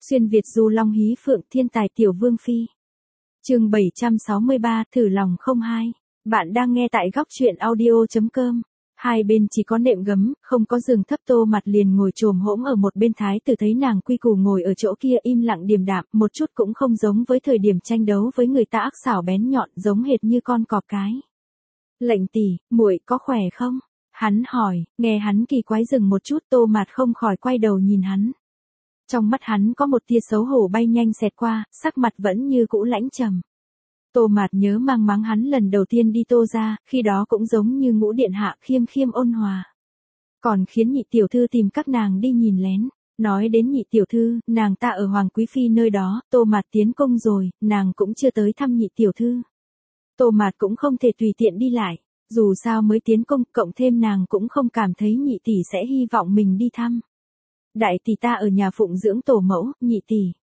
Xuyên Việt du long hí phượng thiên tài tiểu vương phi. Chương 763, thử lòng không hai. Bạn đang nghe tại góc truyện audio.com. Hai bên chỉ có nệm gấm, không có giường thấp. Tô Mặt liền ngồi chồm hỗn ở một bên. Thái tử thấy nàng quy củ ngồi ở chỗ kia im lặng điềm đạm, một chút cũng không giống với thời điểm tranh đấu với người ta ác xảo bén nhọn, giống hệt như con cọp cái. Lệnh tỷ, muội có khỏe không? Hắn hỏi. Nghe hắn kỳ quái dừng một chút, Tô Mặt không khỏi quay đầu nhìn hắn. Trong mắt hắn có một tia xấu hổ bay nhanh xẹt qua, sắc mặt vẫn như cũ lãnh trầm. Tô Mạt nhớ mang mắng hắn lần đầu tiên đi Tô gia, khi đó cũng giống như Ngũ điện hạ khiêm khiêm ôn hòa. Còn khiến nhị tiểu thư tìm các nàng đi nhìn lén. Nói đến nhị tiểu thư, nàng ta ở Hoàng Quý Phi nơi đó, Tô Mạt tiến cung rồi, nàng cũng chưa tới thăm nhị tiểu thư. Tô Mạt cũng không thể tùy tiện đi lại, dù sao mới tiến cung, cộng thêm nàng cũng không cảm thấy nhị tỷ sẽ hy vọng mình đi thăm. Đại tỷ ta ở nhà phụng dưỡng tổ mẫu, nhị tỷ.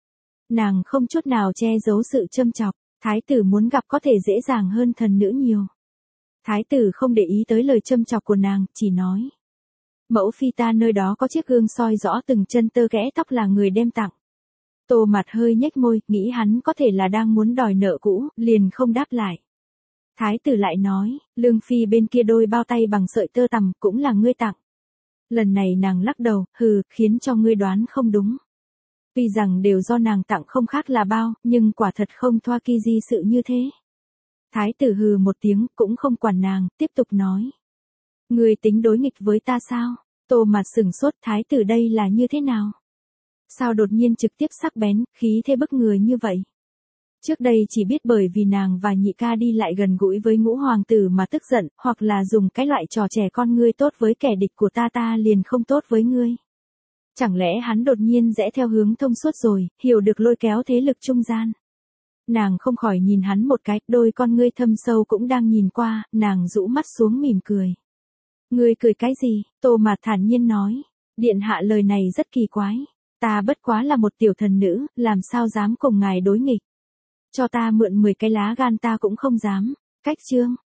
Nàng không chút nào che giấu sự châm chọc, thái tử muốn gặp có thể dễ dàng hơn thần nữ nhiều. Thái tử không để ý tới lời châm chọc của nàng, chỉ nói. Mẫu phi ta nơi đó có chiếc gương soi rõ từng chân tơ kẽ tóc là người đem tặng. Tô Mặt hơi nhếch môi, nghĩ hắn có thể là đang muốn đòi nợ cũ, liền không đáp lại. Thái tử lại nói, Lương phi bên kia đôi bao tay bằng sợi tơ tằm cũng là ngươi tặng. Lần này nàng lắc đầu, hừ, khiến cho ngươi đoán không đúng. Tuy rằng đều do nàng tặng không khác là bao, nhưng quả thật không thoa ki di sự như thế. Thái tử hừ một tiếng, cũng không quản nàng, tiếp tục nói. Ngươi tính đối nghịch với ta sao? Tô Mặt sửng sốt, thái tử đây là như thế nào? Sao đột nhiên trực tiếp sắc bén, khí thế bức người như vậy? Trước đây chỉ biết bởi vì nàng và nhị ca đi lại gần gũi với Ngũ hoàng tử mà tức giận, hoặc là dùng cái loại trò trẻ con ngươi tốt với kẻ địch của ta liền không tốt với ngươi. Chẳng lẽ hắn đột nhiên rẽ theo hướng thông suốt rồi, hiểu được lôi kéo thế lực trung gian. Nàng không khỏi nhìn hắn một cái, đôi con ngươi thâm sâu cũng đang nhìn qua, nàng rũ mắt xuống mỉm cười. Ngươi cười cái gì? Tô Mạt thản nhiên nói. Điện hạ lời này rất kỳ quái. Ta bất quá là một tiểu thần nữ, làm sao dám cùng ngài đối nghịch. Cho ta mượn 10 cái lá gan ta cũng không dám. Cách chương.